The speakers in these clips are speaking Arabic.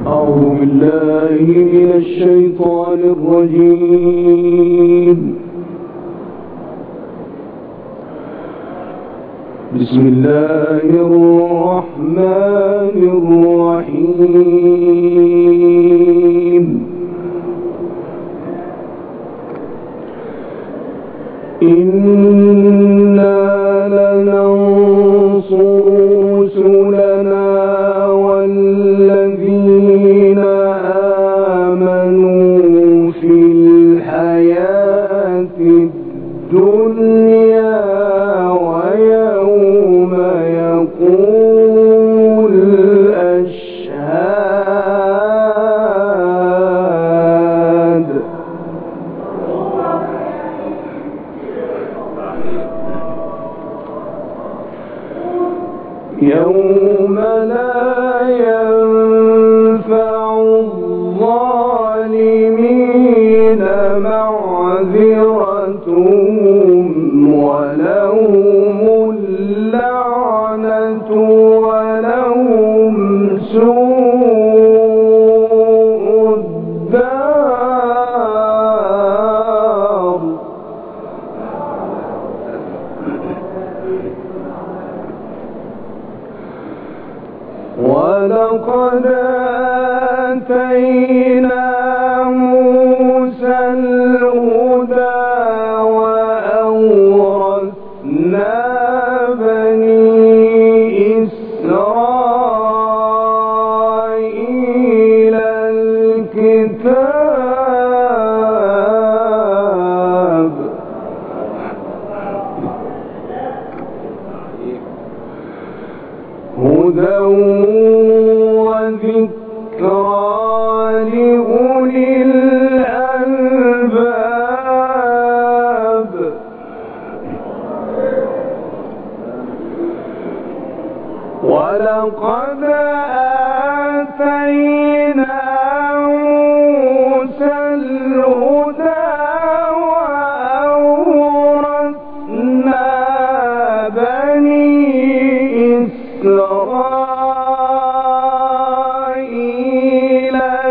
أعوذ بالله من الشيطان الرجيم. بسم الله الرحمن الرحيم. إنا لننصر رسلنا والذين آمنوا في الحياة الدنيا ويوم يقول الأشهاد. يوم لا ينفع الظالمين معذرتهم ولهم اللعنة ولهم سوء الدار. ولقد آتينا موسى الهدى وأورثنا بني إسرائيل الكتاب. هدى وذكرى لأولي الألباب. ولقد آتينا موسى الهدى وأورثنا بني إسرائيل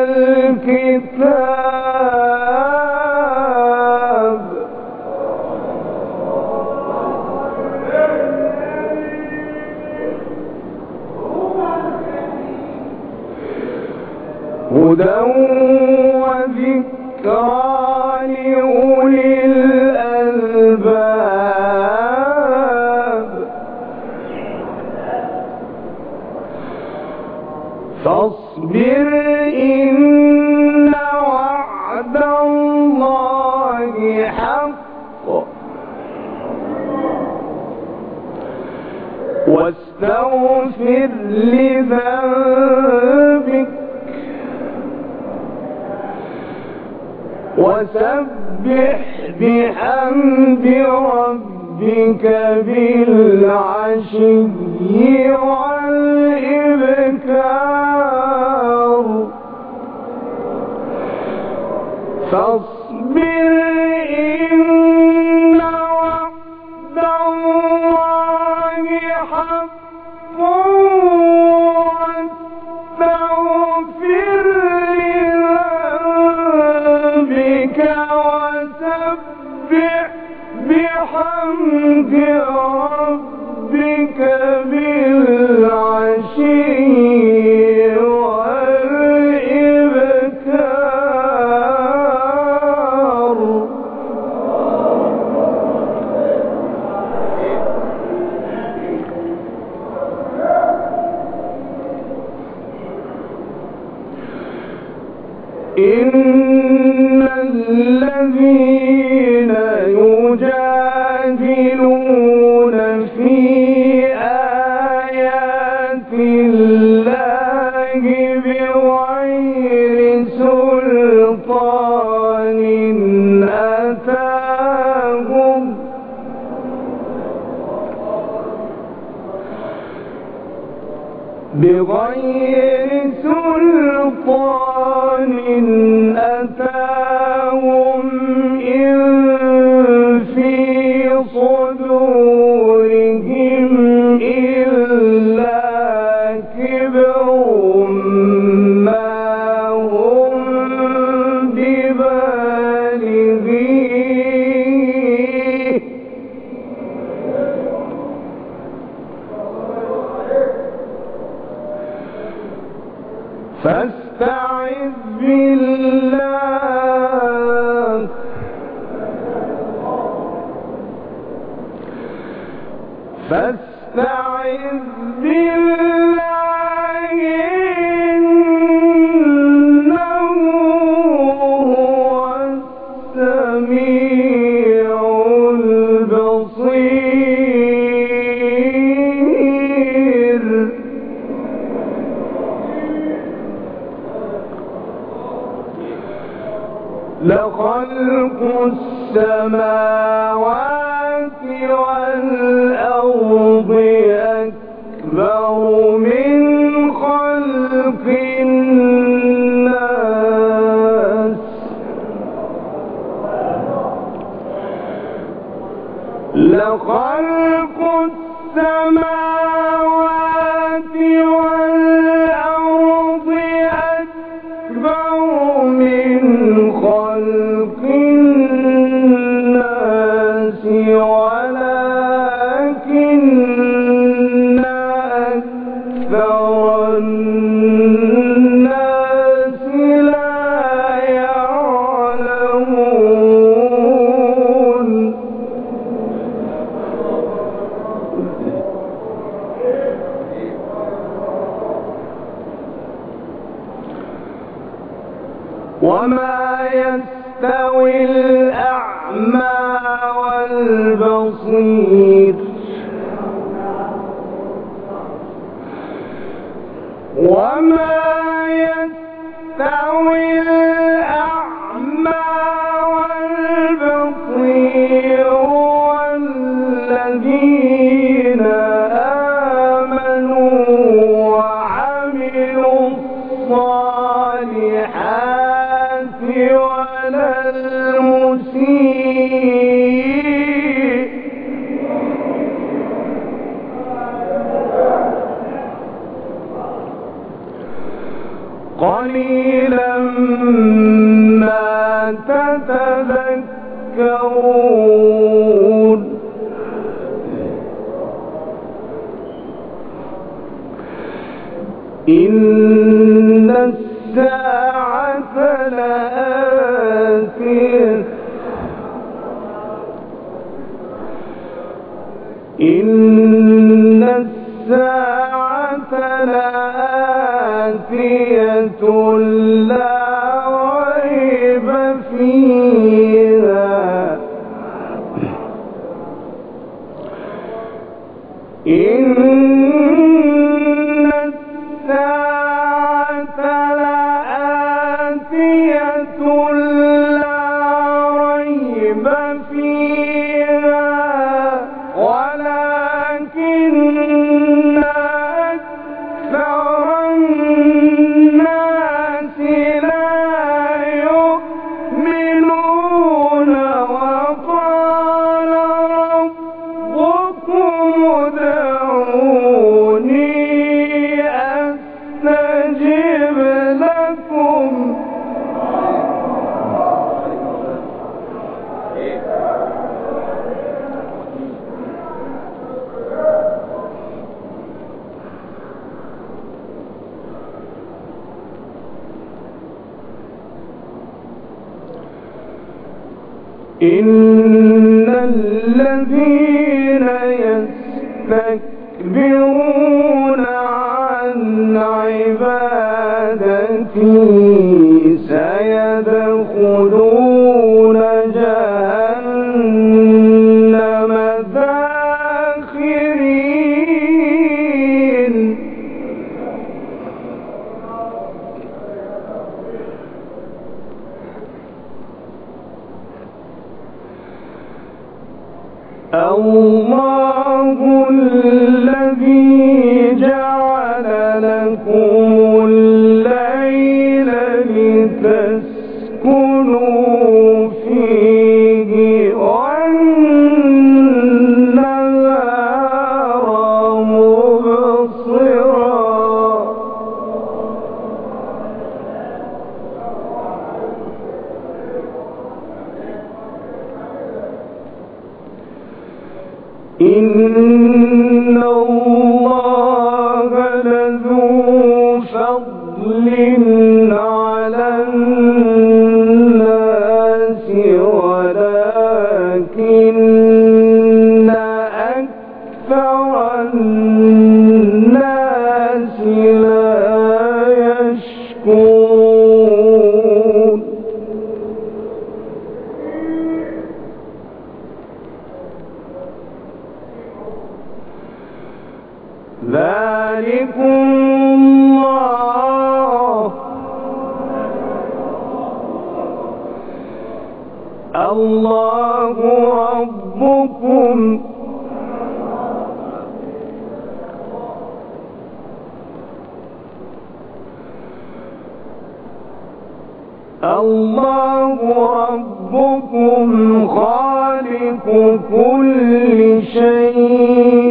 الكتاب. هدى وذكرى لأولي الألباب. فاصبر إن وعد الله حق واستغفر لذنبك وسبح بحمد ربك بالعشي والإبكار. فاصبر إن وعد الله حق واستغفر لذنبك وسبح بحمد ربك بالعشي والإبكار. إن الذين يجادلون في آيات الله بغير سلطان أتاهم إن في صدورهم إلا كبر فاستعذ بالله فاستعذ بالله إنه هو السميع البصير لخلق السماوات والأرض أكبر من خلق الناس لخلق السماوات والأرض أكبر من خلق الناس ولكن أكثر الناس لا يعلمون وما يستوي الأعمى والبصير وما يستوي الأعمى والبصير والذين آمنوا وعملوا الصالحات ولا المسيء قليلا ما تتذكرون إن الساعة لآتية إن الساعة لآتية لا ريب فيها إن الساعة لآتية لا ريب فيها ولكن أكثر الناس لا يؤمنون وقال ربكم ادعوني أستجب لكم إن الذين يستكبرون عن عبادتي سيدخلون جهنم داخرين الله الذي جعل لكم الليل لتسكنوا فيه والنهار مبصرا إن الله لذو فضل فضل على الناس ولكن أكثر الناس لا يشكرون ذلكم الله ربكم خالق كل شيء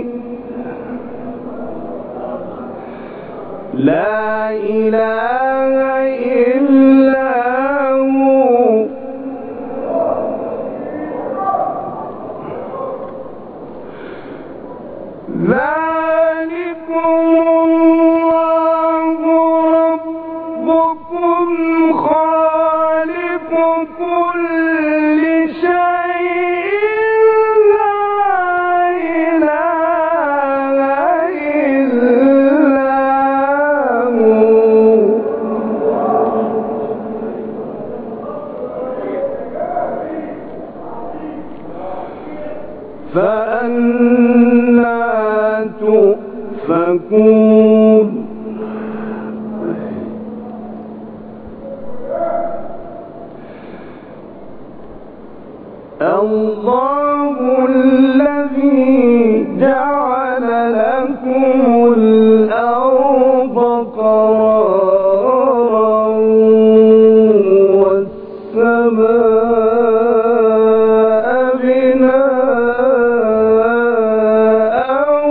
لا إله إلا هو ذلكم الله ربكم خالق كل شيء لا إله إلا هو فأنى تؤفكون الله الذي جعل لكم الأرض قرارا والسماء بناء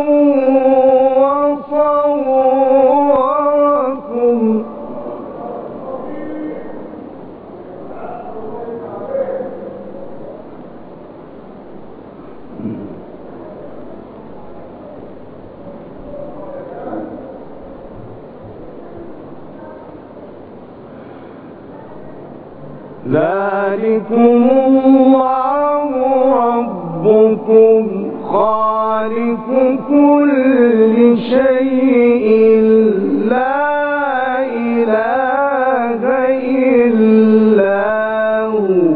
وصوركم ذلكم الله ربكم خالق كل شيء لا إله إلا هو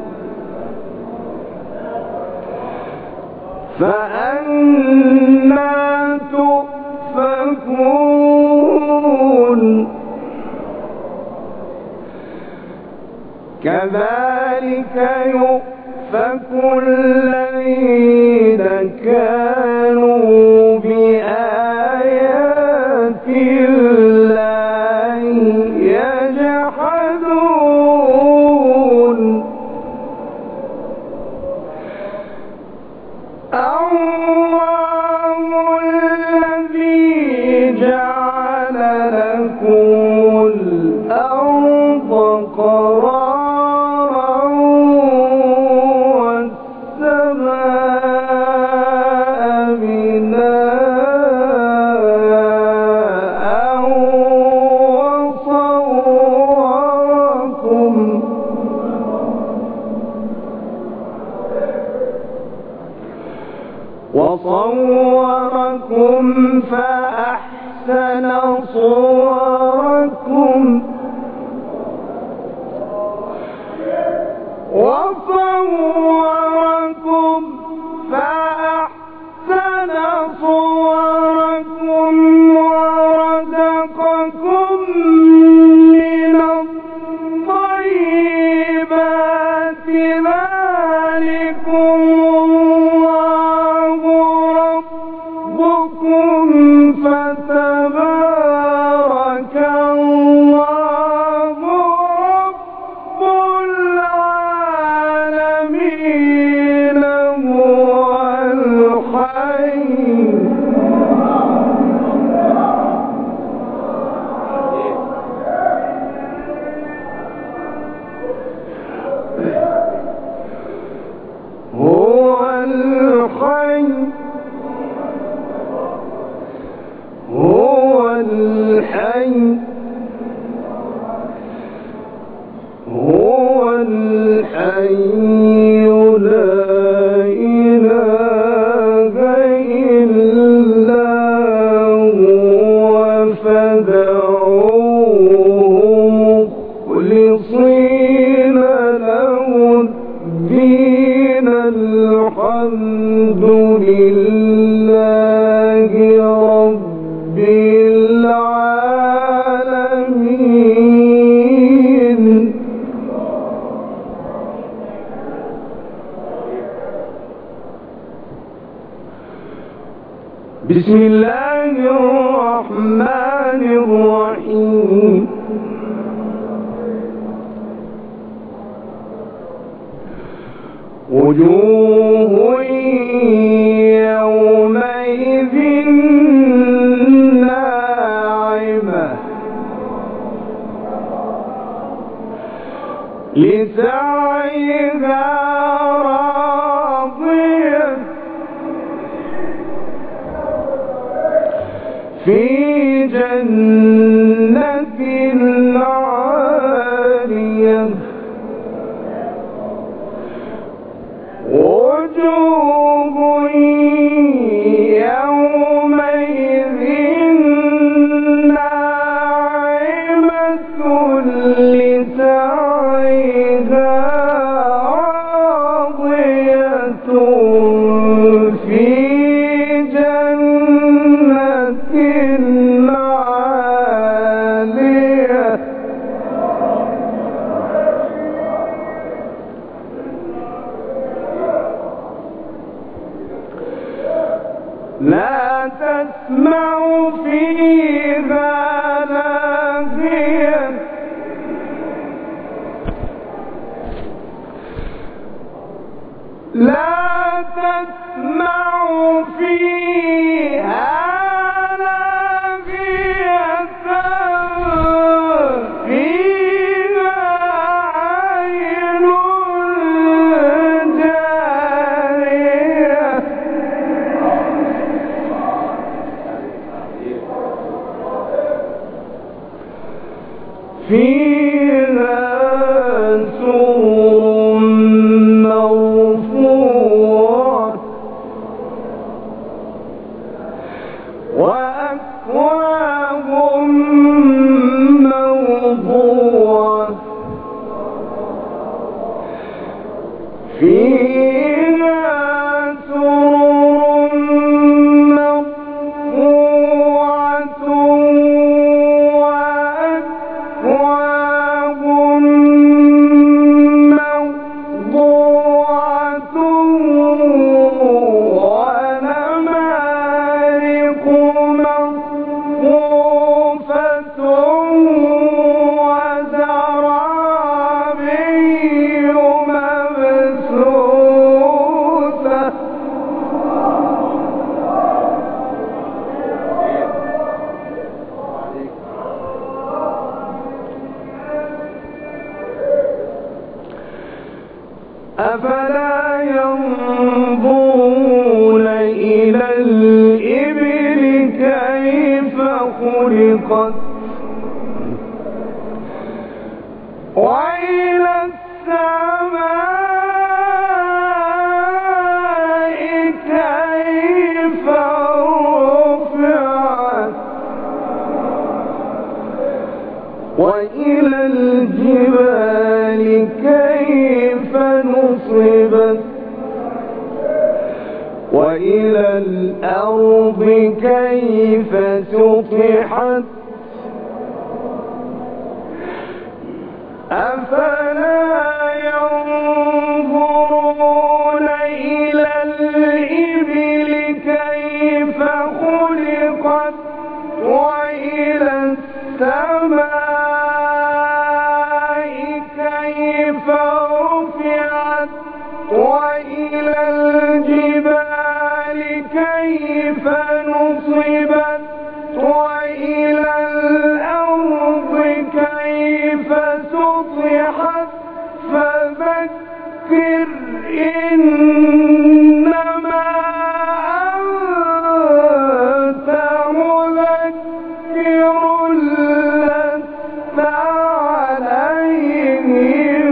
فأنى تؤفكون كذلك يؤفك الذين كانوا بآيات الله يجحدون الله الذي جعل لكم الأرض قرارا والسماء بسم الله الرحمن الرحيم وجوه يومئذ ناعمة لسعيها راضية في جنة عالية وجوه يومئذ ناعمة لسعيها راضية في جنة عالية لا تسمع فيها لاغية لا تسمع فيها لاغية فيها عين جارية فيها سرر مرفوعة وأكواب موضوعة فيها سرر مرفوعة وأكواب موضوعة ونمارق مصفوفة وزرابي مبثوثة أفلا ينظرون إلى الإبل كيف خلقت وإلى السماء كيف رفعت وإلى الجبال كيف نصبت وإلى الأرض كيف سطحت أفلا ينظرون إلى الإبل كيف خلقت وإلى السماء كيف رفعت وإلى الجبال كيف نصبت وإلى الأرض كيف سطحت فذكر إنما أنت مذكر لست عليهم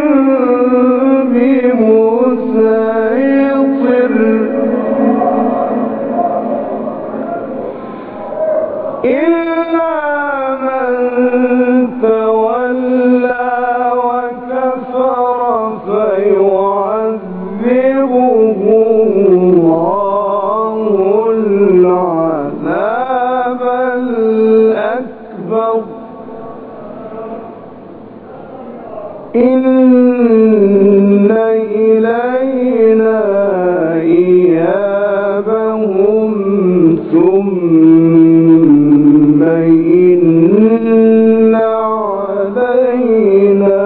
بمسيطر إلا من تولى وكفر فيعذبه الله العذاب الأكبر إن إلينا إيابهم ثم علينا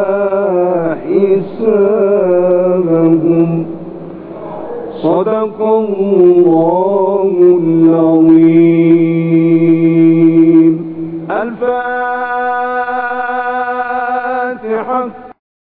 حسابهم. صدق الله العظيم. الفاتحة.